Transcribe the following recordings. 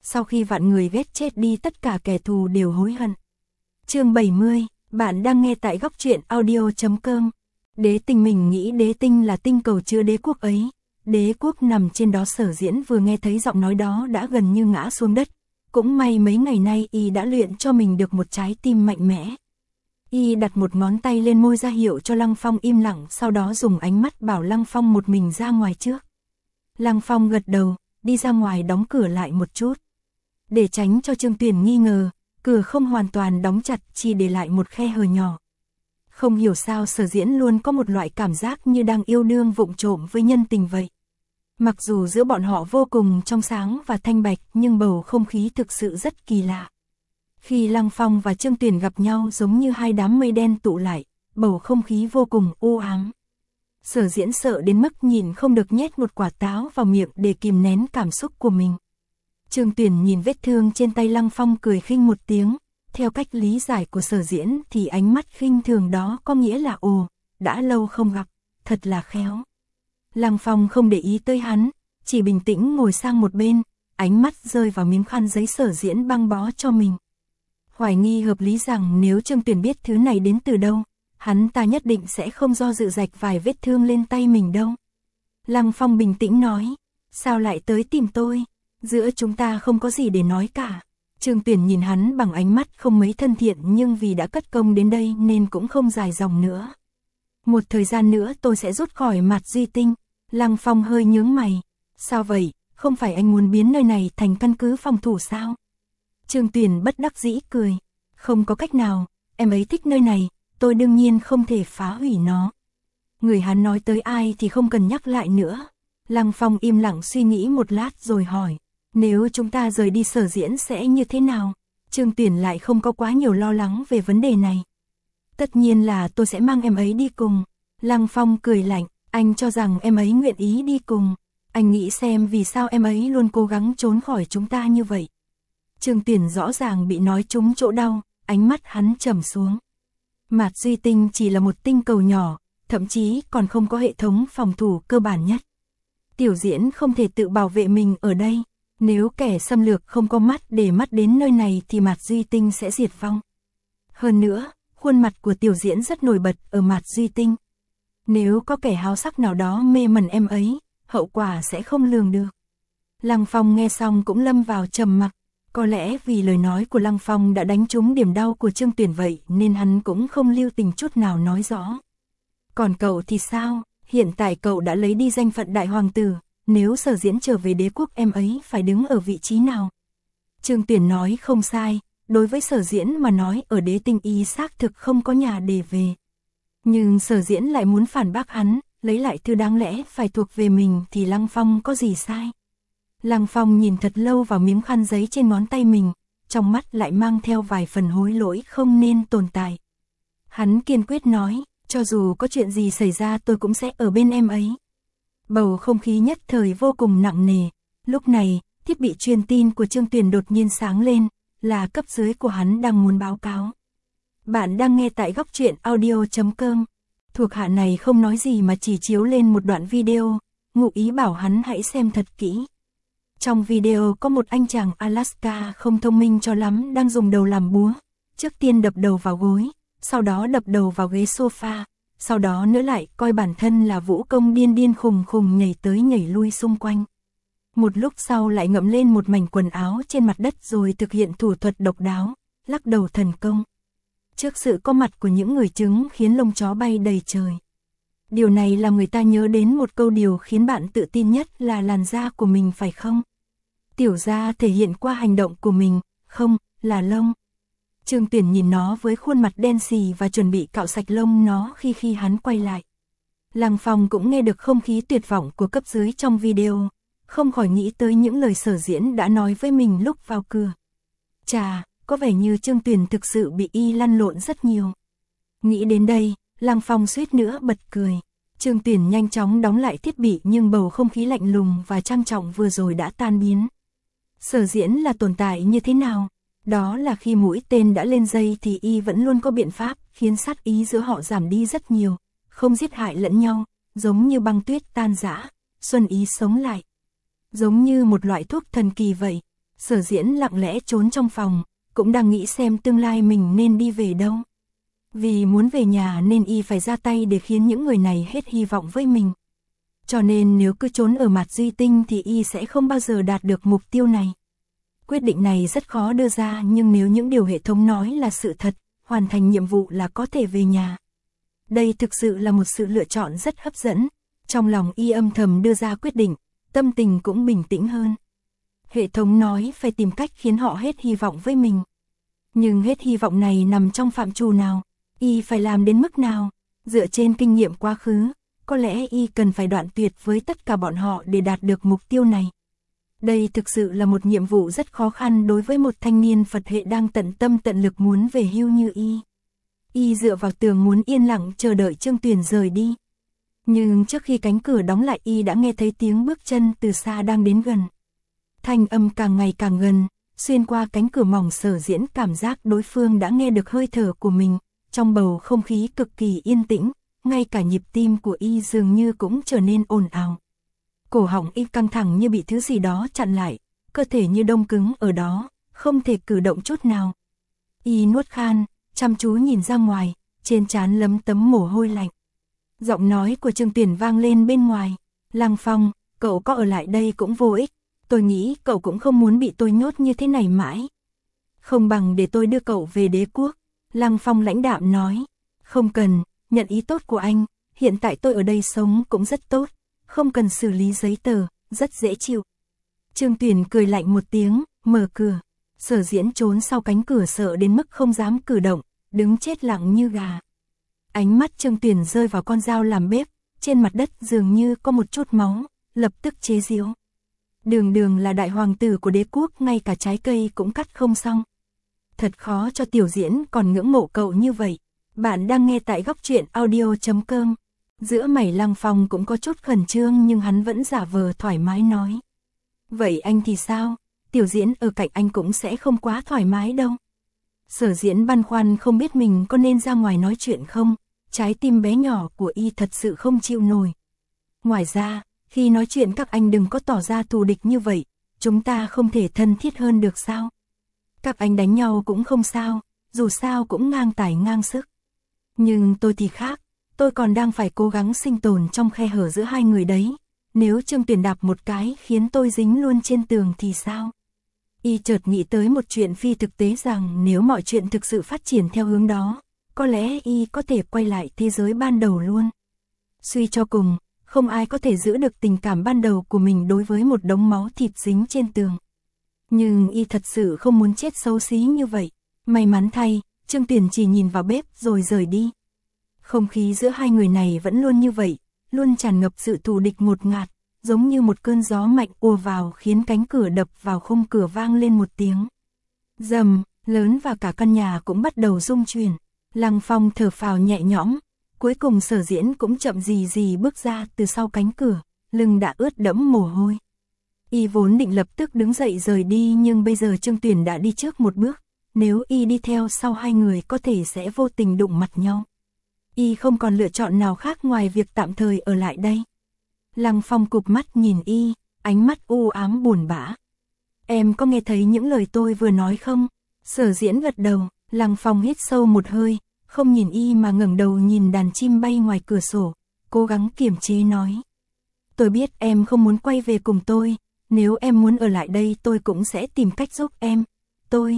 sau khi vạn người ghét chết đi tất cả kẻ thù đều hối hận. Chương 70, bạn đang nghe tại góc truyện audio.com. Đế tinh, mình nghĩ đế tinh là tinh cầu chứa đế quốc ấy. Đế quốc nằm trên đó. Sở Diễn vừa nghe thấy giọng nói đó đã gần như ngã xuống đất. Cũng may mấy ngày nay y đã luyện cho mình được một trái tim mạnh mẽ. Y đặt một ngón tay lên môi ra hiệu cho Lăng Phong im lặng, sau đó dùng ánh mắt bảo Lăng Phong một mình ra ngoài trước. Lăng Phong gật đầu, đi ra ngoài đóng cửa lại một chút. Để tránh cho Trương Tuyền nghi ngờ, cửa không hoàn toàn đóng chặt, chỉ để lại một khe hở nhỏ. Không hiểu sao Sở Diễn luôn có một loại cảm giác như đang yêu đương vụng trộm với nhân tình vậy. Mặc dù giữa bọn họ vô cùng trong sáng và thanh bạch, nhưng bầu không khí thực sự rất kỳ lạ. Khi Lăng Phong và Trương Tuyền gặp nhau giống như hai đám mây đen tụ lại, bầu không khí vô cùng u ám. Sở Diễn sợ đến mức nhìn không được nhét một quả táo vào miệng để kìm nén cảm xúc của mình. Trương Tuyền nhìn vết thương trên tay Lăng Phong cười khinh một tiếng. Theo cách lý giải của Sở Diễn thì ánh mắt khinh thường đó có nghĩa là ồ, đã lâu không gặp, thật là khéo. Lăng Phong không để ý tới hắn, chỉ bình tĩnh ngồi sang một bên, ánh mắt rơi vào miếng khăn giấy Sở Diễn băng bó cho mình. Hoài nghi hợp lý rằng nếu Trương Tuyền biết thứ này đến từ đâu, hắn ta nhất định sẽ không do dự rạch vài vết thương lên tay mình đâu. Lăng Phong bình tĩnh nói, sao lại tới tìm tôi? Giữa chúng ta không có gì để nói cả. Trương Tuyền nhìn hắn bằng ánh mắt không mấy thân thiện, nhưng vì đã cất công đến đây nên cũng không dài dòng nữa. Một thời gian nữa tôi sẽ rút khỏi Mạt Duy Tinh. Lăng Phong hơi nhướng mày. Sao vậy, không phải anh muốn biến nơi này thành căn cứ phòng thủ sao? Trương Tuyền bất đắc dĩ cười. Không có cách nào, em ấy thích nơi này, tôi đương nhiên không thể phá hủy nó. Người hắn nói tới ai thì không cần nhắc lại nữa. Lăng Phong im lặng suy nghĩ một lát rồi hỏi. Nếu chúng ta rời đi Sở Diễn sẽ như thế nào? Trương Tuyền lại không có quá nhiều lo lắng về vấn đề này. Tất nhiên là tôi sẽ mang em ấy đi cùng. Lăng Phong cười lạnh, anh cho rằng em ấy nguyện ý đi cùng. Anh nghĩ xem vì sao em ấy luôn cố gắng trốn khỏi chúng ta như vậy. Trương Tuyền rõ ràng bị nói trúng chỗ đau, ánh mắt hắn trầm xuống. Mạt Duy Tinh chỉ là một tinh cầu nhỏ, thậm chí còn không có hệ thống phòng thủ cơ bản nhất. Tiểu Diễn không thể tự bảo vệ mình ở đây. Nếu kẻ xâm lược không có mắt để mắt đến nơi này thì Mạt Duy Tinh sẽ diệt vong. Hơn nữa, khuôn mặt của Tiểu Diễn rất nổi bật ở Mạt Duy Tinh. Nếu có kẻ háo sắc nào đó mê mẩn em ấy, hậu quả sẽ không lường được. Lăng Phong nghe xong cũng lâm vào trầm mặc. Có lẽ vì lời nói của Lăng Phong đã đánh trúng điểm đau của Trương Tuyền vậy nên hắn cũng không lưu tình chút nào nói rõ. Còn cậu thì sao? Hiện tại cậu đã lấy đi danh phận đại hoàng tử. Nếu Sở Diễn trở về đế quốc em ấy phải đứng ở vị trí nào? Trương Tuyền nói không sai, đối với Sở Diễn mà nói ở đế tinh y xác thực không có nhà để về. Nhưng Sở Diễn lại muốn phản bác hắn, lấy lại thứ đáng lẽ phải thuộc về mình thì Lăng Phong có gì sai? Lăng Phong nhìn thật lâu vào miếng khăn giấy trên ngón tay mình, trong mắt lại mang theo vài phần hối lỗi không nên tồn tại. Hắn kiên quyết nói, cho dù có chuyện gì xảy ra tôi cũng sẽ ở bên em ấy. Bầu không khí nhất thời vô cùng nặng nề. Lúc này, thiết bị truyền tin của Trương Tuyền đột nhiên sáng lên, là cấp dưới của hắn đang muốn báo cáo. Bạn đang nghe tại góc truyện audio.com. Thuộc hạ này không nói gì mà chỉ chiếu lên một đoạn video, ngụ ý bảo hắn hãy xem thật kỹ. Trong video có một anh chàng Alaska không thông minh cho lắm đang dùng đầu làm búa. Trước tiên đập đầu vào gối, sau đó đập đầu vào ghế sofa. Sau đó nữa lại coi bản thân là vũ công điên điên khùng khùng nhảy tới nhảy lui xung quanh. Một lúc sau lại ngậm lên một mảnh quần áo trên mặt đất rồi thực hiện thủ thuật độc đáo, lắc đầu thần công. Trước sự có mặt của những người chứng khiến lông chó bay đầy trời. Điều này làm người ta nhớ đến một câu điều khiến bạn tự tin nhất là làn da của mình phải không? Tiểu da thể hiện qua hành động của mình, không, là lông. Trương Tuyền nhìn nó với khuôn mặt đen xì và chuẩn bị cạo sạch lông nó khi hắn quay lại. Lăng Phong cũng nghe được không khí tuyệt vọng của cấp dưới trong video, không khỏi nghĩ tới những lời Sở Diễn đã nói với mình lúc vào cửa. Chà, có vẻ như Trương Tuyền thực sự bị y lăn lộn rất nhiều. Nghĩ đến đây, Lăng Phong suýt nữa bật cười. Trương Tuyền nhanh chóng đóng lại thiết bị nhưng bầu không khí lạnh lùng và trang trọng vừa rồi đã tan biến. Sở Diễn là tồn tại như thế nào? Đó là khi mũi tên đã lên dây thì y vẫn luôn có biện pháp khiến sát ý giữa họ giảm đi rất nhiều, không giết hại lẫn nhau, giống như băng tuyết tan rã, xuân ý sống lại. Giống như một loại thuốc thần kỳ vậy. Sở Diễn lặng lẽ trốn trong phòng, cũng đang nghĩ xem tương lai mình nên đi về đâu. Vì muốn về nhà nên y phải ra tay để khiến những người này hết hy vọng với mình. Cho nên nếu cứ trốn ở Mạt Duy Tinh thì y sẽ không bao giờ đạt được mục tiêu này. Quyết định này rất khó đưa ra, nhưng nếu những điều hệ thống nói là sự thật, hoàn thành nhiệm vụ là có thể về nhà. Đây thực sự là một sự lựa chọn rất hấp dẫn. Trong lòng y âm thầm đưa ra quyết định, tâm tình cũng bình tĩnh hơn. Hệ thống nói phải tìm cách khiến họ hết hy vọng với mình. Nhưng hết hy vọng này nằm trong phạm trù nào? Y phải làm đến mức nào? Dựa trên kinh nghiệm quá khứ, có lẽ y cần phải đoạn tuyệt với tất cả bọn họ để đạt được mục tiêu này. Đây thực sự là một nhiệm vụ rất khó khăn đối với một thanh niên Phật hệ đang tận tâm tận lực muốn về hưu như y. Y dựa vào tường muốn yên lặng chờ đợi Trương Tuyền rời đi. Nhưng trước khi cánh cửa đóng lại y đã nghe thấy tiếng bước chân từ xa đang đến gần. Thanh âm càng ngày càng gần, xuyên qua cánh cửa mỏng. Sở Diễn cảm giác đối phương đã nghe được hơi thở của mình, trong bầu không khí cực kỳ yên tĩnh, ngay cả nhịp tim của y dường như cũng trở nên ồn ào. Cổ họng y căng thẳng như bị thứ gì đó chặn lại, cơ thể như đông cứng ở đó, không thể cử động chút nào. Y nuốt khan, chăm chú nhìn ra ngoài, trên trán lấm tấm mồ hôi lạnh. Giọng nói của Trương Tuyền vang lên bên ngoài. Lăng Phong, cậu có ở lại đây cũng vô ích. Tôi nghĩ cậu cũng không muốn bị tôi nhốt như thế này mãi. Không bằng để tôi đưa cậu về đế quốc. Lăng Phong lãnh đạm nói. Không cần, nhận ý tốt của anh. Hiện tại tôi ở đây sống cũng rất tốt. Không cần xử lý giấy tờ, rất dễ chịu. Trương Tuyền cười lạnh một tiếng, mở cửa. Sở Diễn trốn sau cánh cửa sợ đến mức không dám cử động, đứng chết lặng như gà. Ánh mắt Trương Tuyền rơi vào con dao làm bếp, trên mặt đất dường như có một chút máu, lập tức chế giễu. Đường Đường là đại hoàng tử của đế quốc, ngay cả trái cây cũng cắt không xong. Thật khó cho Tiểu Diễn còn ngưỡng mộ cậu như vậy. Bạn đang nghe tại Góc Truyện Audio.com. Giữa mày Lăng Phong cũng có chút khẩn trương nhưng hắn vẫn giả vờ thoải mái nói. Vậy anh thì sao? Tiểu Diễn ở cạnh anh cũng sẽ không quá thoải mái đâu. Sở Diễn băn khoăn không biết mình có nên ra ngoài nói chuyện không, trái tim bé nhỏ của y thật sự không chịu nổi. Ngoài ra, khi nói chuyện các anh đừng có tỏ ra thù địch như vậy, chúng ta không thể thân thiết hơn được sao? Các anh đánh nhau cũng không sao, dù sao cũng ngang tài ngang sức. Nhưng tôi thì khác, tôi còn đang phải cố gắng sinh tồn trong khe hở giữa hai người đấy. Nếu Trương Tuyền đạp một cái khiến tôi dính luôn trên tường thì sao? Y chợt nghĩ tới một chuyện phi thực tế rằng nếu mọi chuyện thực sự phát triển theo hướng đó, có lẽ y có thể quay lại thế giới ban đầu luôn. Suy cho cùng, không ai có thể giữ được tình cảm ban đầu của mình đối với một đống máu thịt dính trên tường. Nhưng y thật sự không muốn chết xấu xí như vậy. May mắn thay, Trương Tuyền chỉ nhìn vào bếp rồi rời đi. Không khí giữa hai người này vẫn luôn như vậy, luôn tràn ngập sự thù địch ngột ngạt, giống như một cơn gió mạnh ùa vào khiến cánh cửa đập vào khung cửa vang lên một tiếng rầm lớn và cả căn nhà cũng bắt đầu rung chuyển. Lăng Phong thở phào nhẹ nhõm, cuối cùng Sở Diễn cũng chậm gì gì bước ra từ sau cánh cửa, lưng đã ướt đẫm mồ hôi. Y vốn định lập tức đứng dậy rời đi nhưng bây giờ Trương Tuyền đã đi trước một bước, nếu y đi theo sau hai người có thể sẽ vô tình đụng mặt nhau. Y không còn lựa chọn nào khác ngoài việc tạm thời ở lại đây. Lăng Phong cụp mắt nhìn y, ánh mắt u ám buồn bã. Em có nghe thấy những lời tôi vừa nói không? Sở Diễn gật đầu. Lăng Phong hít sâu một hơi, không nhìn y mà ngẩng đầu nhìn đàn chim bay ngoài cửa sổ, cố gắng kiềm chế nói. Tôi biết em không muốn quay về cùng tôi, nếu em muốn ở lại đây tôi cũng sẽ tìm cách giúp em. Tôi...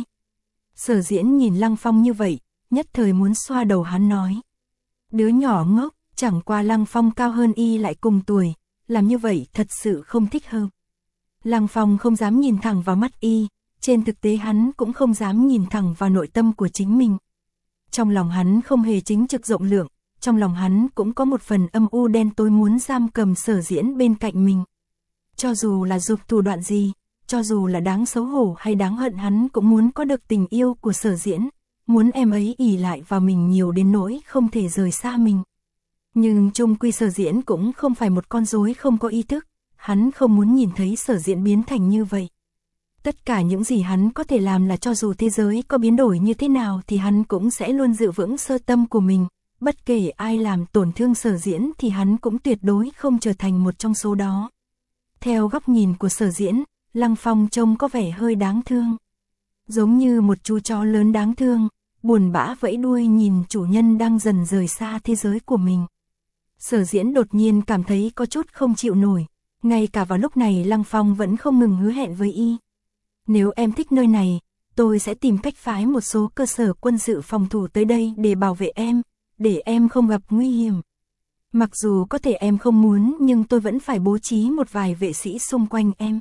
Sở Diễn nhìn Lăng Phong như vậy, nhất thời muốn xoa đầu hắn nói. Đứa nhỏ ngốc, chẳng qua Lăng Phong cao hơn y lại cùng tuổi, làm như vậy thật sự không thích hợp. Lăng Phong không dám nhìn thẳng vào mắt y, trên thực tế hắn cũng không dám nhìn thẳng vào nội tâm của chính mình. Trong lòng hắn không hề chính trực rộng lượng, trong lòng hắn cũng có một phần âm u đen tối muốn giam cầm Sở Diễn bên cạnh mình. Cho dù là dục thủ đoạn gì, cho dù là đáng xấu hổ hay đáng hận hắn cũng muốn có được tình yêu của Sở Diễn, muốn em ấy ỷ lại vào mình nhiều đến nỗi không thể rời xa mình. Nhưng chung quy Sở Diễn cũng không phải một con rối không có ý thức, hắn không muốn nhìn thấy Sở Diễn biến thành như vậy. Tất cả những gì hắn có thể làm là cho dù thế giới có biến đổi như thế nào thì hắn cũng sẽ luôn giữ vững sơ tâm của mình, bất kể ai làm tổn thương Sở Diễn thì hắn cũng tuyệt đối không trở thành một trong số đó. Theo góc nhìn của Sở Diễn, Lăng Phong trông có vẻ hơi đáng thương. Giống như một chú chó lớn đáng thương, buồn bã vẫy đuôi nhìn chủ nhân đang dần rời xa thế giới của mình. Sở Diễn đột nhiên cảm thấy có chút không chịu nổi, ngay cả vào lúc này Lăng Phong vẫn không ngừng hứa hẹn với y. Nếu em thích nơi này, tôi sẽ tìm cách phái một số cơ sở quân sự phòng thủ tới đây để bảo vệ em, để em không gặp nguy hiểm. Mặc dù có thể em không muốn nhưng tôi vẫn phải bố trí một vài vệ sĩ xung quanh em.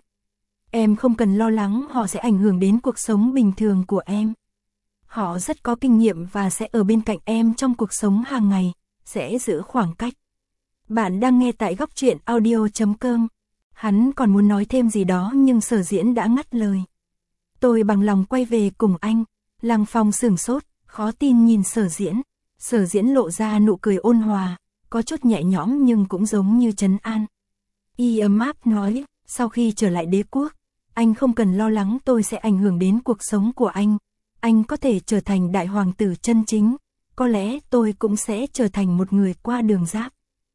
Em không cần lo lắng họ sẽ ảnh hưởng đến cuộc sống bình thường của em. Họ rất có kinh nghiệm và sẽ ở bên cạnh em trong cuộc sống hàng ngày, sẽ giữ khoảng cách. Bạn đang nghe tại góc truyện audio.com. Hắn còn muốn nói thêm gì đó nhưng Sở Diễn đã ngắt lời. Tôi bằng lòng quay về cùng anh. Lăng Phong sửng sốt, khó tin nhìn Sở Diễn. Sở Diễn lộ ra nụ cười ôn hòa, có chút nhẹ nhõm nhưng cũng giống như trấn an. Y ấm áp nói, sau khi trở lại đế quốc, anh không cần lo lắng tôi sẽ ảnh hưởng đến cuộc sống của anh. Anh có thể trở thành đại hoàng tử chân chính, có lẽ tôi cũng sẽ trở thành một người qua đường giáp.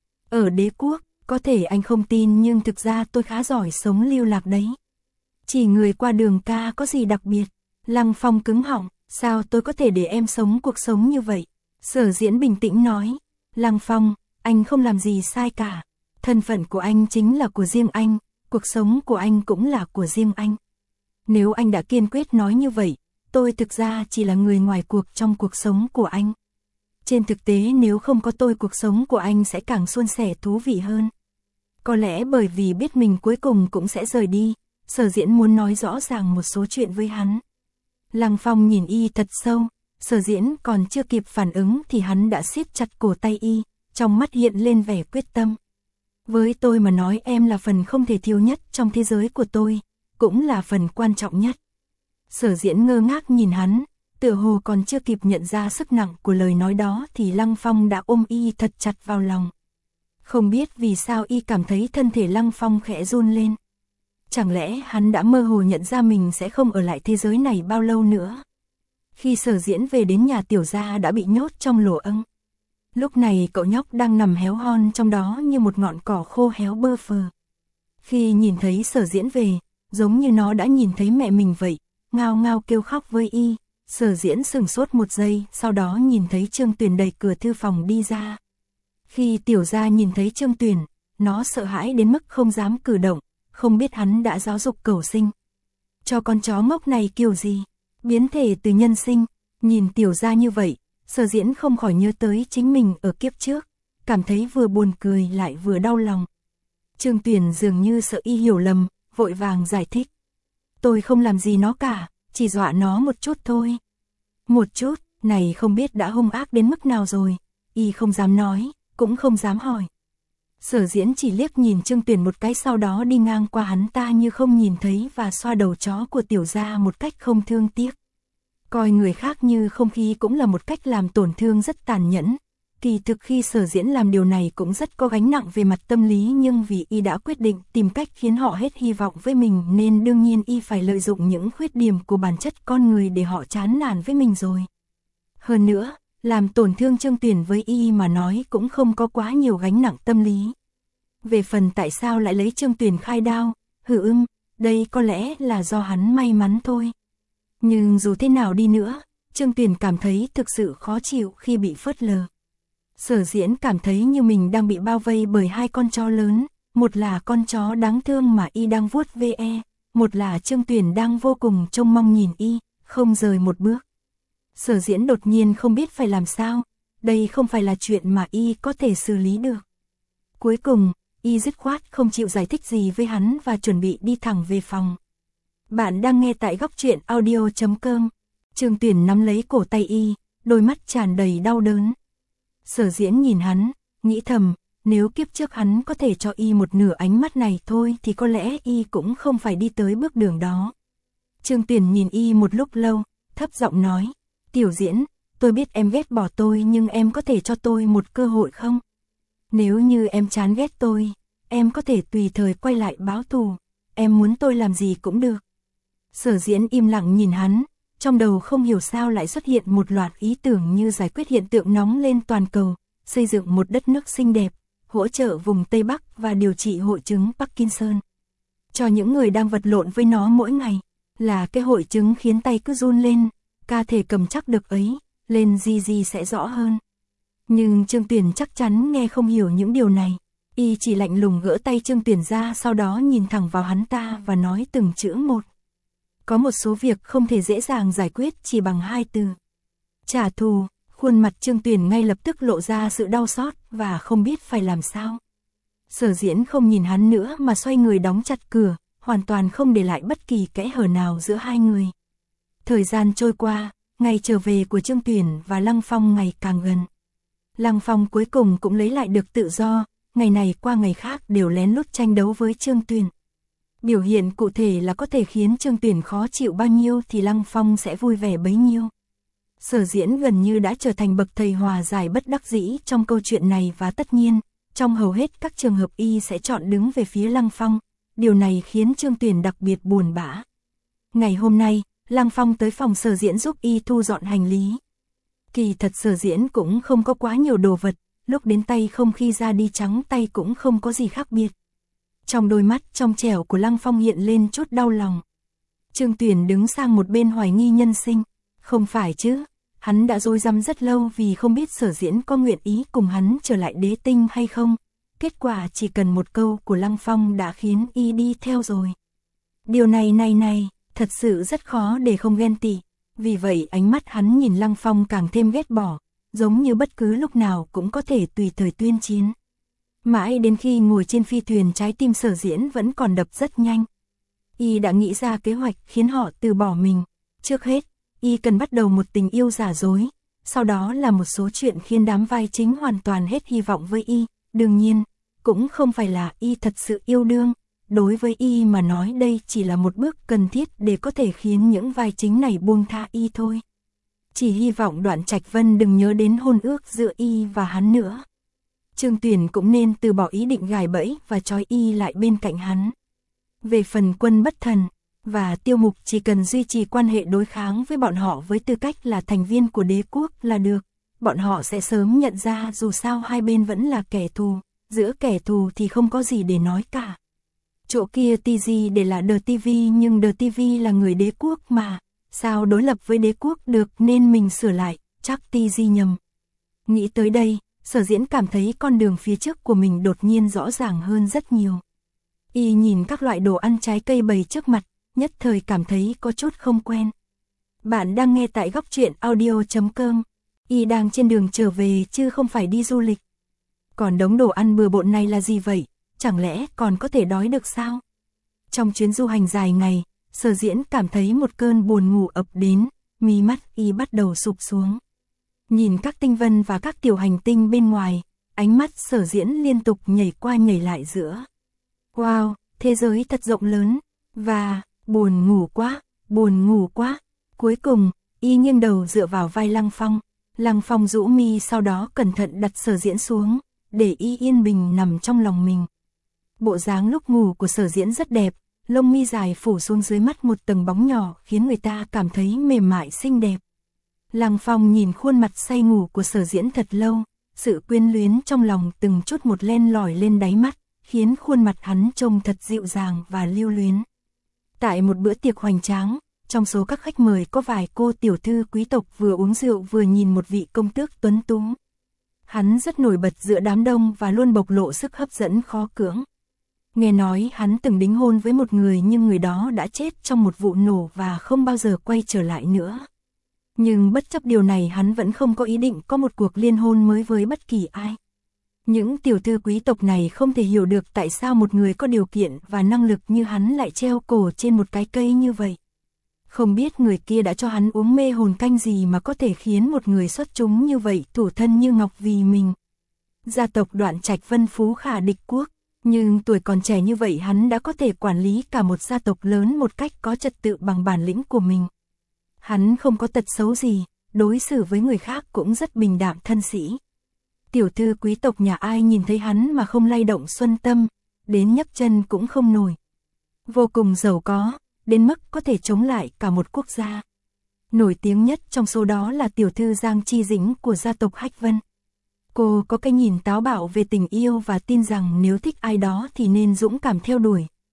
Ở đế quốc, có thể anh không tin nhưng thực ra tôi khá giỏi sống lưu lạc đấy. Chỉ người qua đường ca có gì đặc biệt. Lăng Phong cứng họng, sao tôi có thể để em sống cuộc sống như vậy? Sở Diễn bình tĩnh nói, Lăng Phong, anh không làm gì sai cả. Thân phận của anh chính là của riêng anh, cuộc sống của anh cũng là của riêng anh. Nếu anh đã kiên quyết nói như vậy, tôi thực ra chỉ là người ngoài cuộc trong cuộc sống của anh. Trên thực tế nếu không có tôi cuộc sống của anh sẽ càng suôn sẻ thú vị hơn. Có lẽ bởi vì biết mình cuối cùng cũng sẽ rời đi, Sở Diễn muốn nói rõ ràng một số chuyện với hắn. Lăng Phong nhìn y thật sâu, Sở Diễn còn chưa kịp phản ứng thì hắn đã siết chặt cổ tay y, trong mắt hiện lên vẻ quyết tâm. Với tôi mà nói em là phần không thể thiếu nhất trong thế giới của tôi, cũng là phần quan trọng nhất. Sở Diễn ngơ ngác nhìn hắn, tựa hồ còn chưa kịp nhận ra sức nặng của lời nói đó thì Lăng Phong đã ôm y thật chặt vào lòng. Không biết vì sao y cảm thấy thân thể Lăng Phong khẽ run lên. Chẳng lẽ hắn đã mơ hồ nhận ra mình sẽ không ở lại thế giới này bao lâu nữa. Khi Sở Diễn về đến nhà tiểu gia đã bị nhốt trong lỗ âng. Lúc này cậu nhóc đang nằm héo hon trong đó như một ngọn cỏ khô héo bơ phờ. Khi nhìn thấy Sở Diễn về, giống như nó đã nhìn thấy mẹ mình vậy, ngao ngao kêu khóc với y. Sở Diễn sửng sốt một giây, sau đó nhìn thấy Trương Tuyền đẩy cửa thư phòng đi ra. Khi tiểu gia nhìn thấy Trương Tuyền, nó sợ hãi đến mức không dám cử động, không biết hắn đã giáo dục cẩu sinh. Cho con chó ngốc này kiểu gì, biến thể từ nhân sinh. Nhìn tiểu gia như vậy, Sở Diễn không khỏi nhớ tới chính mình ở kiếp trước, cảm thấy vừa buồn cười lại vừa đau lòng. Trương Tuyền dường như sợ y hiểu lầm, vội vàng giải thích. Tôi không làm gì nó cả, chỉ dọa nó một chút thôi. Một chút, này không biết đã hung ác đến mức nào rồi, y không dám nói, cũng không dám hỏi. Sở Diễn chỉ liếc nhìn Trương Tuyền một cái sau đó đi ngang qua hắn ta như không nhìn thấy và xoa đầu chó của tiểu gia một cách không thương tiếc. Coi người khác như không khí cũng là một cách làm tổn thương rất tàn nhẫn. Kỳ thực khi Sở Diễn làm điều này cũng rất có gánh nặng về mặt tâm lý nhưng vì y đã quyết định tìm cách khiến họ hết hy vọng với mình nên đương nhiên y phải lợi dụng những khuyết điểm của bản chất con người để họ chán nản với mình rồi. Hơn nữa, làm tổn thương Trương Tuyền với y mà nói cũng không có quá nhiều gánh nặng tâm lý. Về phần tại sao lại lấy Trương Tuyền khai đao, đây có lẽ là do hắn may mắn thôi. Nhưng dù thế nào đi nữa, Trương Tuyền cảm thấy thực sự khó chịu khi bị phớt lờ. Sở Diễn cảm thấy như mình đang bị bao vây bởi hai con chó lớn, một là con chó đáng thương mà y đang vuốt ve, một là Trương Tuyền đang vô cùng trông mong nhìn y, không rời một bước. Sở Diễn đột nhiên không biết phải làm sao, đây không phải là chuyện mà y có thể xử lý được. Cuối cùng, y dứt khoát không chịu giải thích gì với hắn và chuẩn bị đi thẳng về phòng. Bạn đang nghe tại góc truyện audio.com. Trương Tuyền nắm lấy cổ tay y, đôi mắt tràn đầy đau đớn. Sở Diễn nhìn hắn, nghĩ thầm, nếu kiếp trước hắn có thể cho y một nửa ánh mắt này thôi thì có lẽ y cũng không phải đi tới bước đường đó. Trương Tuyền nhìn y một lúc lâu, thấp giọng nói, Tiểu Diễn, tôi biết em ghét bỏ tôi nhưng em có thể cho tôi một cơ hội không? Nếu như em chán ghét tôi, em có thể tùy thời quay lại báo thù, em muốn tôi làm gì cũng được. Sở Diễn im lặng nhìn hắn, trong đầu không hiểu sao lại xuất hiện một loạt ý tưởng như giải quyết hiện tượng nóng lên toàn cầu, xây dựng một đất nước xinh đẹp, hỗ trợ vùng Tây Bắc và điều trị hội chứng Parkinson. cho những người đang vật lộn với nó mỗi ngày, là cái hội chứng khiến tay cứ run lên, ca thể cầm chắc được ấy, lên gì sẽ rõ hơn. Nhưng Trương Tuyển chắc chắn nghe không hiểu những điều này, y chỉ lạnh lùng gỡ tay Trương Tuyển ra, sau đó nhìn thẳng vào hắn ta và nói từng chữ một. Có một số việc không thể dễ dàng giải quyết chỉ bằng 2 từ. Trả thù. Khuôn mặt Trương Tuyển ngay lập tức lộ ra sự đau xót và không biết phải làm sao. Sở Diễn không nhìn hắn nữa mà xoay người đóng chặt cửa, hoàn toàn không để lại bất kỳ kẽ hở nào giữa hai người. Thời gian trôi qua, ngày trở về của Trương Tuyển và Lăng Phong ngày càng gần. Lăng Phong cuối cùng cũng lấy lại được tự do, ngày này qua ngày khác đều lén lút tranh đấu với Trương Tuyển. Biểu hiện cụ thể là có thể khiến Trương Tuyển khó chịu bao nhiêu thì Lăng Phong sẽ vui vẻ bấy nhiêu. Sở Diễn gần như đã trở thành bậc thầy hòa giải bất đắc dĩ trong câu chuyện này, và tất nhiên, trong hầu hết các trường hợp y sẽ chọn đứng về phía Lăng Phong, điều này khiến Trương Tuyển đặc biệt buồn bã. Ngày hôm nay, Lăng Phong tới phòng Sở Diễn giúp y thu dọn hành lý. Kỳ thật Sở Diễn cũng không có quá nhiều đồ vật, lúc đến tay không khi ra đi trắng tay cũng không có gì khác biệt. Trong đôi mắt trong trẻo của Lăng Phong hiện lên chút đau lòng. Trương Tuyển đứng sang một bên hoài nghi nhân sinh. Không phải chứ, hắn đã rối rắm rất lâu vì không biết Sở Diễn có nguyện ý cùng hắn trở lại Đế Tinh hay không. Kết quả chỉ cần một câu của Lăng Phong đã khiến y đi theo rồi. Điều này, thật sự rất khó để không ghen tị. Vì vậy ánh mắt hắn nhìn Lăng Phong càng thêm ghét bỏ, giống như bất cứ lúc nào cũng có thể tùy thời tuyên chiến. Mãi đến khi ngồi trên phi thuyền, trái tim Sở Diễn vẫn còn đập rất nhanh. Y đã nghĩ ra kế hoạch khiến họ từ bỏ mình. Trước hết, y cần bắt đầu một tình yêu giả dối, sau đó là một số chuyện khiến đám vai chính hoàn toàn hết hy vọng với y. Đương nhiên, cũng không phải là y thật sự yêu đương, đối với y mà nói đây chỉ là một bước cần thiết để có thể khiến những vai chính này buông tha y thôi. Chỉ hy vọng Đoạn Trạch Vân đừng nhớ đến hôn ước giữa y và hắn nữa. Trương Tuyển cũng nên từ bỏ ý định gài bẫy và trói y lại bên cạnh hắn. Về phần Quân Bất Thần và Tiêu Mục, chỉ cần duy trì quan hệ đối kháng với bọn họ với tư cách là thành viên của đế quốc là được. Bọn họ sẽ sớm nhận ra dù sao hai bên vẫn là kẻ thù, giữa kẻ thù thì không có gì để nói cả. Chỗ kia TG để là The TV, nhưng The TV là người đế quốc mà, sao đối lập với đế quốc được, nên mình sửa lại, chắc TG nhầm. Nghĩ tới đây, Sở Diễn cảm thấy con đường phía trước của mình đột nhiên rõ ràng hơn rất nhiều. Y nhìn các loại đồ ăn trái cây bày trước mặt, nhất thời cảm thấy có chút không quen. Bạn đang nghe tại góc truyện audio.com. Y đang trên đường trở về chứ không phải đi du lịch. Còn đống đồ ăn bừa bộn này là gì vậy? Chẳng lẽ còn có thể đói được sao? Trong chuyến du hành dài ngày, Sở Diễn cảm thấy một cơn buồn ngủ ập đến, mí mắt y bắt đầu sụp xuống. Nhìn các tinh vân và các tiểu hành tinh bên ngoài, ánh mắt Sở Diễn liên tục nhảy qua nhảy lại giữa. Wow, thế giới thật rộng lớn, và buồn ngủ quá. Cuối cùng, y nghiêng đầu dựa vào vai Lăng Phong. Lăng Phong rũ mi, sau đó cẩn thận đặt Sở Diễn xuống, để y yên bình nằm trong lòng mình. Bộ dáng lúc ngủ của Sở Diễn rất đẹp, lông mi dài phủ xuống dưới mắt một tầng bóng nhỏ khiến người ta cảm thấy mềm mại xinh đẹp. Lăng Phong nhìn khuôn mặt say ngủ của Sở Diễn thật lâu, sự quyến luyến trong lòng từng chút một len lỏi lên đáy mắt, khiến khuôn mặt hắn trông thật dịu dàng và lưu luyến. Tại một bữa tiệc hoành tráng, trong số các khách mời có vài cô tiểu thư quý tộc vừa uống rượu vừa nhìn một vị công tước tuấn tú. Hắn rất nổi bật giữa đám đông và luôn bộc lộ sức hấp dẫn khó cưỡng. Nghe nói hắn từng đính hôn với một người, nhưng người đó đã chết trong một vụ nổ và không bao giờ quay trở lại nữa. Nhưng bất chấp điều này, hắn vẫn không có ý định có một cuộc liên hôn mới với bất kỳ ai. Những tiểu thư quý tộc này không thể hiểu được tại sao một người có điều kiện và năng lực như hắn lại treo cổ trên một cái cây như vậy. Không biết người kia đã cho hắn uống mê hồn canh gì mà có thể khiến một người xuất chúng như vậy thủ thân như ngọc vì mình. Gia tộc Đoạn Trạch Vân phú khả địch quốc, nhưng tuổi còn trẻ như vậy hắn đã có thể quản lý cả một gia tộc lớn một cách có trật tự bằng bản lĩnh của mình. Hắn không có tật xấu gì, đối xử với người khác cũng rất bình đạm thân sĩ. Tiểu thư quý tộc nhà ai nhìn thấy hắn mà không lay động xuân tâm, đến nhấc chân cũng không nổi. Vô cùng giàu có, đến mức có thể chống lại cả một quốc gia. Nổi tiếng nhất trong số đó là tiểu thư Giang Chi Dĩnh của gia tộc Hách Vân. Cô có cái nhìn táo bạo về tình yêu và tin rằng nếu thích ai đó thì nên dũng cảm theo đuổi,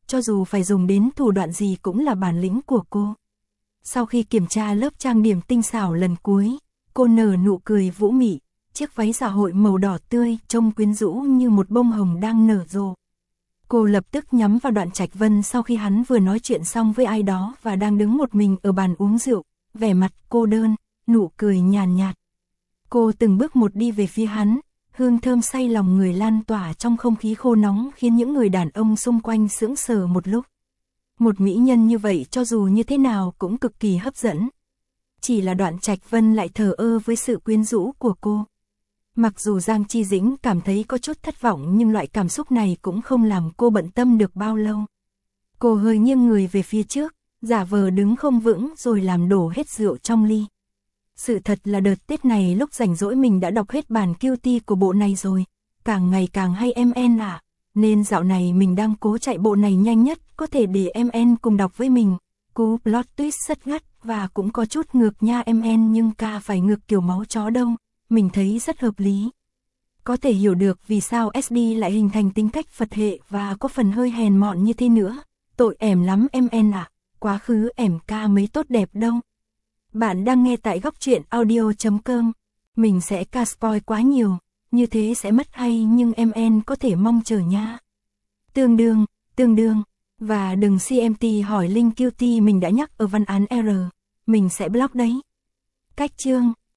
cho dù phải dùng đến thủ đoạn gì cũng là bản lĩnh của cô. Sau khi kiểm tra lớp trang điểm tinh xảo lần cuối, cô nở nụ cười vũ mị, chiếc váy dạ hội màu đỏ tươi trông quyến rũ như một bông hồng đang nở rộ. Cô lập tức nhắm vào Đoạn Trạch Vân sau khi hắn vừa nói chuyện xong với ai đó và đang đứng một mình ở bàn uống rượu, vẻ mặt cô đơn, nụ cười nhàn nhạt. Cô từng bước một đi về phía hắn, hương thơm say lòng người lan tỏa trong không khí khô nóng khiến những người đàn ông xung quanh sững sờ một lúc. Một mỹ nhân như vậy cho dù như thế nào cũng cực kỳ hấp dẫn. Chỉ là Đoạn Trạch Vân lại thờ ơ với sự quyến rũ của cô. Mặc dù Giang Chi Dĩnh cảm thấy có chút thất vọng nhưng loại cảm xúc này cũng không làm cô bận tâm được bao lâu. Cô hơi nghiêng người về phía trước, giả vờ đứng không vững rồi làm đổ hết rượu trong ly. Sự thật là đợt Tết này lúc rảnh rỗi mình đã đọc hết bản QT của bộ này rồi, càng ngày càng hay MN ạ. Nên dạo này mình đang cố chạy bộ này nhanh nhất có thể để MN cùng đọc với mình. Cú plot twist rất gắt và cũng có chút ngược nha MN, nhưng ca phải ngược kiểu máu chó đâu. Mình thấy rất hợp lý. Có thể hiểu được vì sao SD lại hình thành tính cách Phật hệ và có phần hơi hèn mọn như thế nữa. Tội ẻm lắm MN ạ, quá khứ ẻm ca mấy tốt đẹp đâu. Bạn đang nghe tại Góc Truyện Audio.com. Mình sẽ ca spoil quá nhiều, như thế sẽ mất hay nhưng MN có thể mong chờ nha. Tương đương, và đừng CMT hỏi link QT mình đã nhắc ở văn án R, mình sẽ block đấy. Cách chương